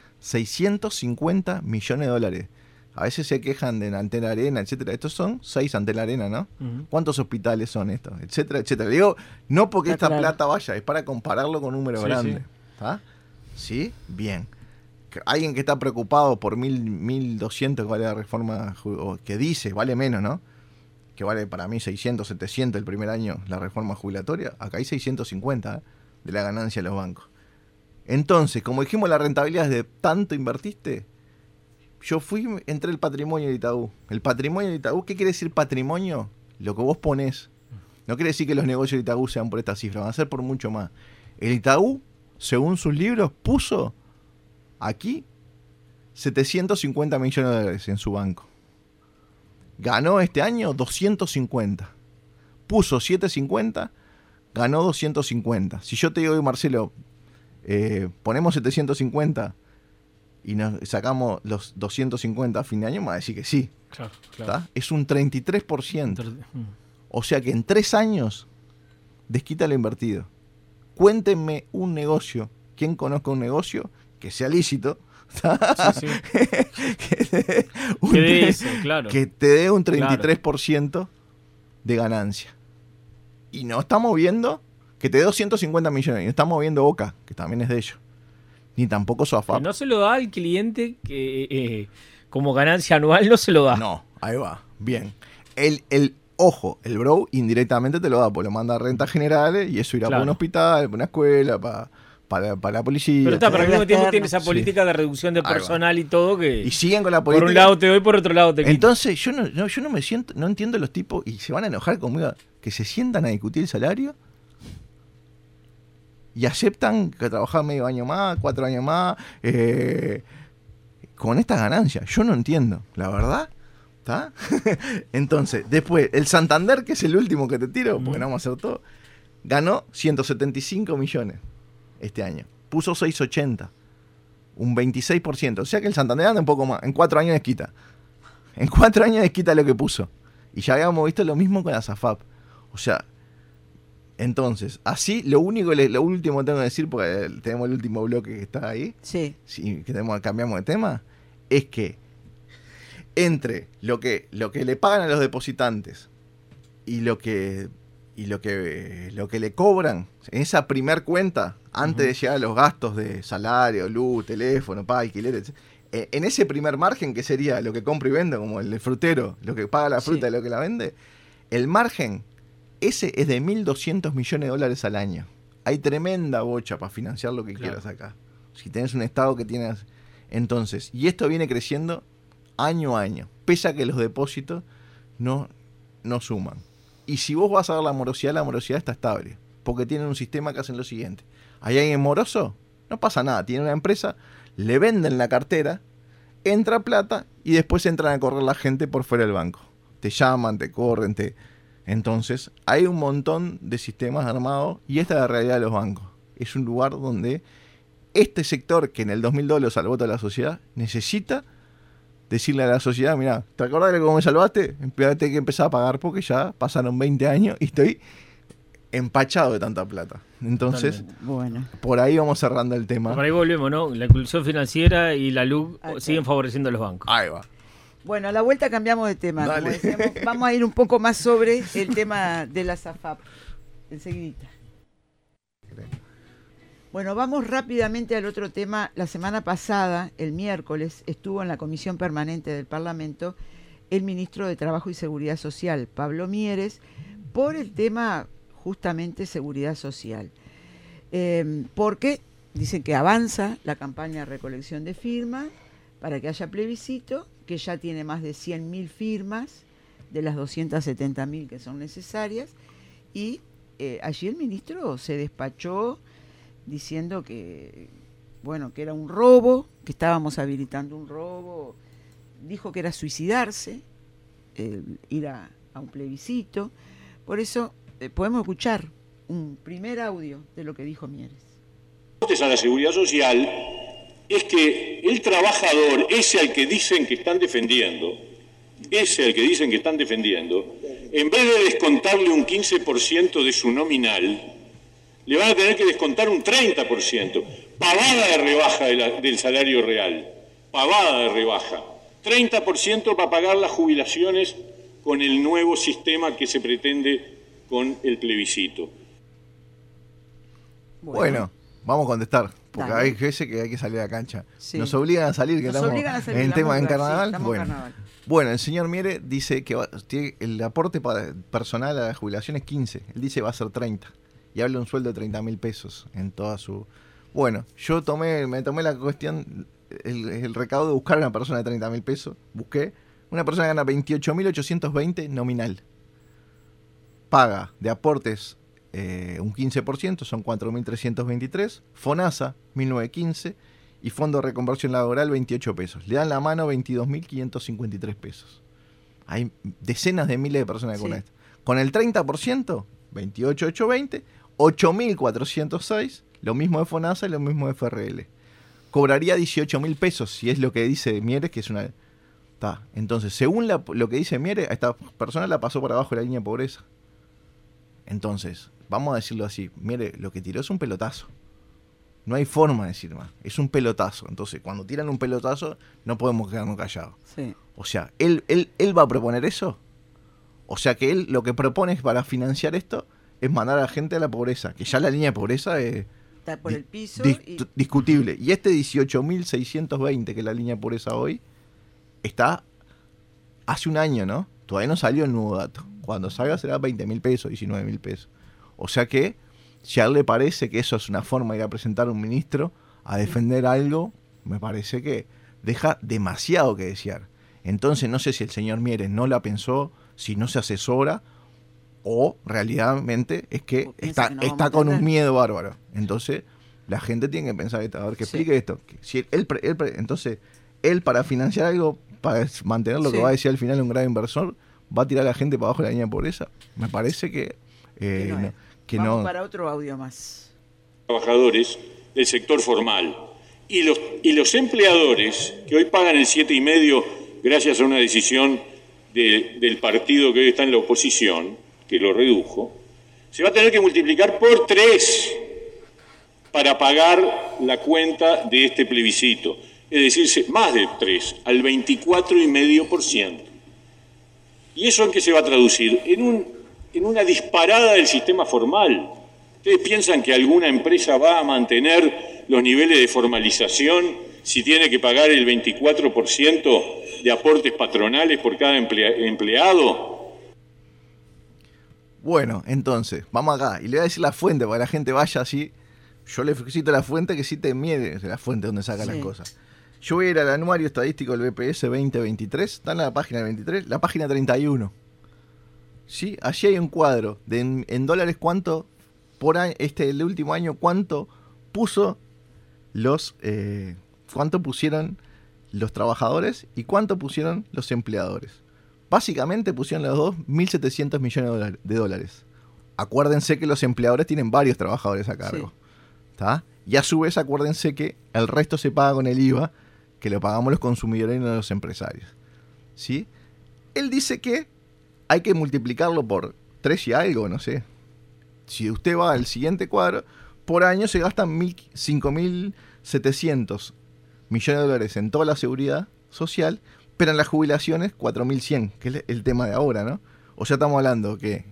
650 millones de dólares. A veces se quejan de Antel Arena, etcétera. Estos son 6 Antel Arena, ¿no? ¿Cuántos hospitales son estos? Etcétera, etcétera. Digo, no porque esta plata vaya, es para compararlo con números grandes. ¿Está? ¿Sí? Bien. Alguien que está preocupado por 1.200, que vale la reforma, que dice, vale menos, ¿no? que vale para mí 600, 700 el primer año la reforma jubilatoria, acá hay 650 de la ganancia de los bancos. Entonces, como dijimos, la rentabilidad es de tanto invertiste. Yo entré el patrimonio del Itaú. El patrimonio del Itaú, ¿qué quiere decir patrimonio? Lo que vos ponés. No quiere decir que los negocios del Itaú sean por esta cifra, van a ser por mucho más. El Itaú, según sus libros, puso aquí 750 millones de dólares en su banco. Ganó este año 250. Puso 750, ganó 250. Si yo te digo, Marcelo, ponemos 750 y nos sacamos los 250 a fin de año, me va a decir que sí. Claro. Es un 33%. O sea que en 3 años desquita lo invertido. Cuéntenme un negocio, quien conozca un negocio que sea lícito, sí. que te dé un 33% de ganancia. Y no estamos viendo que te dé 250 millones, y no estamos viendo Boca, que también es de ellos. Ni tampoco Sofap. No se lo da al cliente que como ganancia anual, no se lo da. No, ahí va, bien. Ojo, el bro indirectamente te lo da, porque lo manda a rentas generales y eso irá para un hospital, para una escuela, para la policía. Pero al mismo tiempo tiene esa política de reducción de personal y todo que... Y siguen con la política. Por un lado te doy, por otro lado te quito. Entonces yo no entiendo los tipos, y se van a enojar conmigo, que se sientan a discutir el salario y aceptan que trabajar medio año más, 4 años más, con estas ganancias. Yo no entiendo, la verdad. ¿Está? Entonces, después, el Santander, que es el último que te tiro, porque no vamos a hacer todo, ganó 175 millones este año. Puso 680, un 26%. O sea que el Santander anda un poco más. En 4 años desquita. En 4 años desquita lo que puso. Y ya habíamos visto lo mismo con la SAFAP. O sea, entonces, así, lo último que tengo que decir, porque tenemos el último bloque que está ahí, sí, que cambiamos de tema, es que entre lo que le pagan a los depositantes y lo que le cobran en esa primer cuenta, antes de llegar a los gastos de salario, luz, teléfono, alquiler, en ese primer margen, que sería lo que compra y vende, como el frutero, lo que paga la fruta y lo que la vende, el margen, ese es de 1.200 millones de dólares al año. Hay tremenda bocha para financiar lo que quieras acá. Si tenés un estado que tienes... Entonces, y esto viene creciendo año a año, pese a que los depósitos no suman. Y si vos vas a ver la morosidad está estable, porque tienen un sistema que hacen lo siguiente. ¿Hay alguien moroso? No pasa nada, tiene una empresa, le venden la cartera, entra plata y después entran a correr la gente por fuera del banco. Te llaman, te corren, Entonces, hay un montón de sistemas armados y esta es la realidad de los bancos. Es un lugar donde este sector, que en el 2002 lo salvó toda la sociedad, necesita decirle a la sociedad, mira, ¿te acordás de cómo me salvaste? Tenés que empezar a pagar porque ya pasaron 20 años y estoy empachado de tanta plata. Entonces, bueno, por ahí vamos cerrando el tema. Por ahí volvemos, ¿no? La inclusión financiera y la LUC siguen favoreciendo a los bancos. Ahí va. Bueno, a la vuelta cambiamos de tema. Como decíamos, vamos a ir un poco más sobre el tema de la SAFAP. Enseguidita. Bueno, vamos rápidamente al otro tema. La semana pasada, el miércoles, estuvo en la Comisión Permanente del Parlamento el ministro de Trabajo y Seguridad Social, Pablo Mieres, por el tema justamente seguridad social. Porque dicen que avanza la campaña de recolección de firmas para que haya plebiscito, que ya tiene más de 100.000 firmas de las 270.000 que son necesarias, y allí el ministro se despachó diciendo que, bueno, que era un robo, que estábamos habilitando un robo, dijo que era suicidarse, ir a un plebiscito. Por eso podemos escuchar un primer audio de lo que dijo Mieres. A la seguridad social es que el trabajador, ese al que dicen que están defendiendo, en vez de descontarle un 15% de su nominal, le van a tener que descontar un 30%, pavada de rebaja del salario real, pavada de rebaja, 30% para pagar las jubilaciones con el nuevo sistema que se pretende con el plebiscito. Bueno, Vamos a contestar, porque Dale. hay veces que hay que salir a la cancha. Sí. Nos obligan a salir, que Nos estamos obligan a salir, en la tema en mutua, sí, carnaval. estamos en Bueno. carnaval. Bueno, el señor Miere dice que tiene el aporte personal a la jubilación es 15. Él dice va a ser 30. Y habla de un sueldo de 30.000 pesos en toda su... Bueno, yo me tomé la cuestión, el recaudo de buscar a una persona de 30.000 pesos. Busqué. Una persona que gana 28.820 nominal. Paga de aportes un 15%, son 4.323. FONASA, 1.915. Y Fondo de Reconversión Laboral, 28 pesos. Le dan la mano 22.553 pesos. Hay decenas de miles de personas con esto. Con el 30%, 28.820, 8.406, lo mismo de FONASA y lo mismo de FRL. Cobraría 18.000 pesos, si es lo que dice Mieres, que es una... Entonces, según lo que dice Mieres, a esta persona la pasó por abajo de la línea de pobreza. Entonces, vamos a decirlo así, Mieres, lo que tiró es un pelotazo. No hay forma de decir más. Es un pelotazo. Entonces, cuando tiran un pelotazo, no podemos quedarnos callados. Sí. O sea, ¿él va a proponer eso? O sea, que él lo que propone es para financiar esto es mandar a la gente a la pobreza. Que ya la línea de pobreza es Está por el piso discutible. Y este 18.620, que es la línea de pobreza hoy, está hace un año, ¿no? Todavía no salió el nuevo dato. Cuando salga será 20.000 pesos, 19.000 pesos. O sea que... si a él le parece que eso es una forma de ir a presentar a un ministro a defender algo, me parece que deja demasiado que desear. Entonces no sé si el señor Mieres no la pensó, si no se asesora, o realmente es que está con un miedo bárbaro. Entonces la gente tiene que pensar esto, a ver, que explique esto. Que si entonces, él para financiar algo, para mantener lo que va a decir al final un gran inversor, va a tirar a la gente para abajo de la línea de pobreza. Me parece que Vamos para otro audio más. Trabajadores del sector formal y los empleadores que hoy pagan el 7,5 gracias a una decisión del partido que hoy está en la oposición, que lo redujo, se va a tener que multiplicar por 3 para pagar la cuenta de este plebiscito. Es decir, más de 3, al 24,5%. ¿Y eso en qué se va a traducir? En una disparada del sistema formal. ¿Ustedes piensan que alguna empresa va a mantener los niveles de formalización si tiene que pagar el 24% de aportes patronales por cada empleado? Bueno, entonces, vamos acá. Y le voy a decir la fuente para que la gente vaya así. Yo le cito la fuente que cite Mieres de la fuente donde saca las cosas. Yo voy a ir al anuario estadístico del BPS 2023. Está en la página 23, la página 31. ¿Sí? Allí hay un cuadro de en dólares cuánto por año, el último año, cuánto cuánto pusieron los trabajadores y cuánto pusieron los empleadores. Básicamente pusieron los dos 1.700 millones de dólares. Acuérdense que los empleadores tienen varios trabajadores a cargo. ¿Tá? Y a su vez acuérdense que el resto se paga con el IVA, que lo pagamos los consumidores y no los empresarios. ¿Sí? Él dice que hay que multiplicarlo por 3 y algo, no sé. Si usted va al siguiente cuadro, por año se gastan 5.700 millones de dólares en toda la seguridad social, pero en las jubilaciones 4.100, que es el tema de ahora, ¿no? O sea, estamos hablando que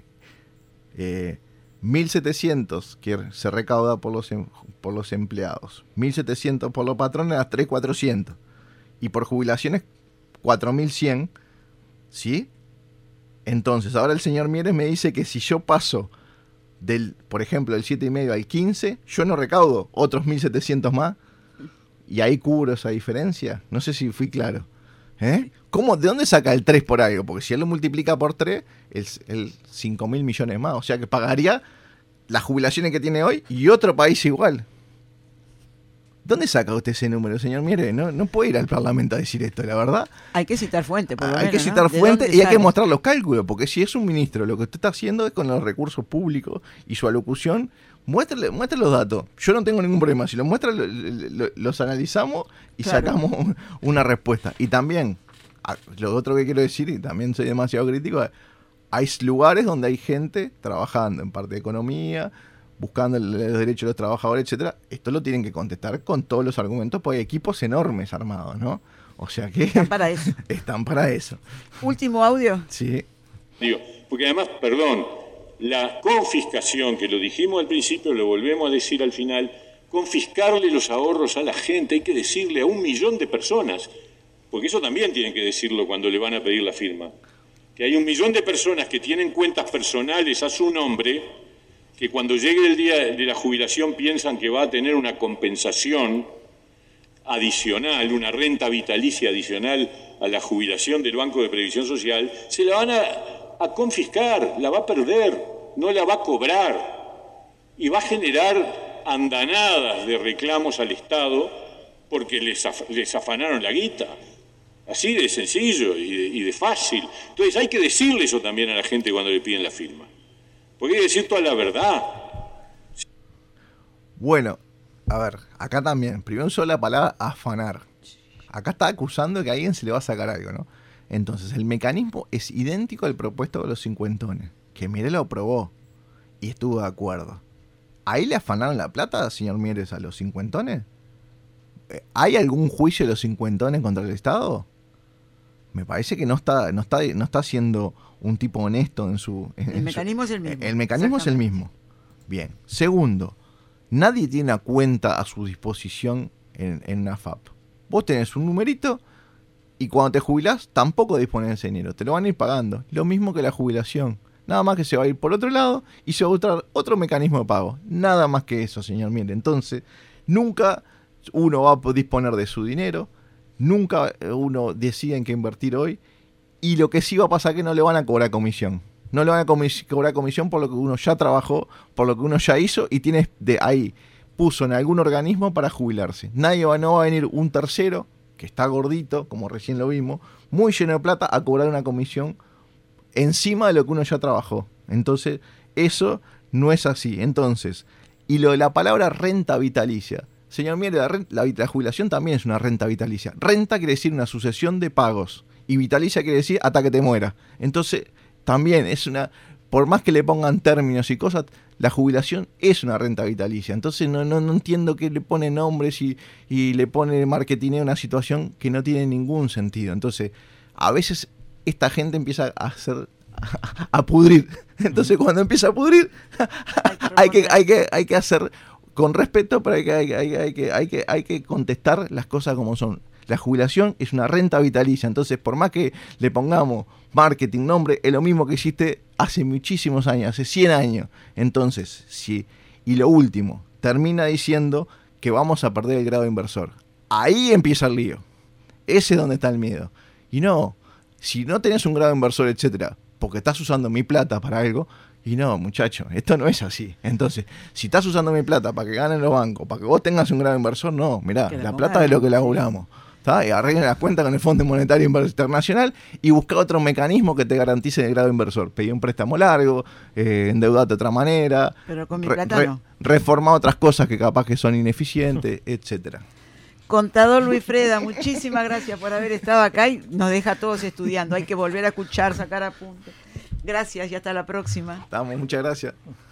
1.700 que se recauda por los empleados, 1.700 por los patrones, a 3.400. Y por jubilaciones 4.100, ¿sí? Entonces, ahora el señor Mieres me dice que si yo paso por ejemplo, del 7,5 al 15, yo no recaudo otros 1.700 más, y ahí cubro esa diferencia. No sé si fui claro. ¿Cómo? ¿De dónde saca el 3 por algo? Porque si él lo multiplica por 3, es el 5.000 millones más. O sea que pagaría las jubilaciones que tiene hoy y otro país igual. ¿Dónde saca usted ese número, señor Mieres? No puede ir al Parlamento a decir esto, la verdad. Hay que citar fuente, por lo menos, hay que citar fuente y hay que mostrar los cálculos, porque si es un ministro, lo que usted está haciendo es con los recursos públicos y su alocución, muestre los datos. Yo no tengo ningún problema. Si los muestra, los analizamos y sacamos una respuesta. Y también, lo otro que quiero decir, y también soy demasiado crítico, hay lugares donde hay gente trabajando en parte de economía, buscando los derechos de los trabajadores, etcétera. Esto lo tienen que contestar con todos los argumentos, porque hay equipos enormes armados, ¿no? O sea que... Están para eso. Están para eso. ¿Último audio? Sí. Porque además, perdón, la confiscación, que lo dijimos al principio, lo volvemos a decir al final, confiscarle los ahorros a la gente, hay que decirle a 1 millón de personas, porque eso también tienen que decirlo cuando le van a pedir la firma, que hay 1 millón de personas que tienen cuentas personales a su nombre, que cuando llegue el día de la jubilación piensan que va a tener una compensación adicional, una renta vitalicia adicional a la jubilación del Banco de Previsión Social, se la van a confiscar, la va a perder, no la va a cobrar y va a generar andanadas de reclamos al Estado porque les afanaron la guita. Así de sencillo y de fácil. Entonces hay que decirle eso también a la gente cuando le piden la firma. Porque hay que decir toda la verdad. Bueno, a ver, acá también. Primero usó la palabra afanar. Acá está acusando que a alguien se le va a sacar algo, ¿no? Entonces, el mecanismo es idéntico al propuesto de los cincuentones. Que Mieres lo aprobó y estuvo de acuerdo. ¿Ahí le afanaron la plata, señor Mieres, a los cincuentones? ¿Hay algún juicio de los cincuentones contra el Estado? Me parece que no está siendo un tipo honesto en su... El mecanismo es el mismo. El mecanismo es el mismo. Bien. Segundo, nadie tiene una cuenta a su disposición en una FAP. Vos tenés un numerito y cuando te jubilás tampoco disponés de ese dinero. Te lo van a ir pagando. Lo mismo que la jubilación. Nada más que se va a ir por otro lado y se va a usar otro mecanismo de pago. Nada más que eso, señor Mieres. Entonces, nunca uno va a disponer de su dinero. Nunca uno decide en qué invertir hoy. Y lo que sí va a pasar es que no le van a cobrar comisión. No le van a cobrar comisión por lo que uno ya trabajó, por lo que uno ya hizo y tiene de ahí, puso en algún organismo para jubilarse. No va a venir un tercero, que está gordito, como recién lo vimos, muy lleno de plata, a cobrar una comisión encima de lo que uno ya trabajó. Entonces, eso no es así. Entonces, y lo de la palabra renta vitalicia. Señor Mieres, la jubilación también es una renta vitalicia. Renta quiere decir una sucesión de pagos. Y vitalicia quiere decir hasta que te mueras. Entonces, también es una... Por más que le pongan términos y cosas, la jubilación es una renta vitalicia. Entonces, no entiendo que le pone nombres y le pone marketing a una situación que no tiene ningún sentido. Entonces, a veces esta gente empieza a pudrir. Entonces, cuando empieza a pudrir, hay que hacer... Con respeto, pero hay que contestar las cosas como son. La jubilación es una renta vitalicia, entonces por más que le pongamos marketing, nombre, es lo mismo que hiciste hace muchísimos años, hace 100 años. Entonces, sí. Y lo último, termina diciendo que vamos a perder el grado inversor. Ahí empieza el lío. Ese es donde está el miedo. Y no, si no tenés un grado inversor, etcétera, porque estás usando mi plata para algo... Y no, muchacho, esto no es así. Entonces, si estás usando mi plata para que ganen los bancos, para que vos tengas un gran inversor, no, mirá, la plata es lo que laburamos. ¿Está? Y arreglen las cuentas con el Fondo Monetario Internacional y busca otro mecanismo que te garantice el grado inversor. Pedí un préstamo largo, endeudate de otra manera, pero con mi plata no. Reforma otras cosas que capaz que son ineficientes, etcétera. Contador Luis Freda, muchísimas gracias por haber estado acá y nos deja a todos estudiando. Hay que volver a escuchar, sacar apuntes. Gracias y hasta la próxima. Muchas gracias.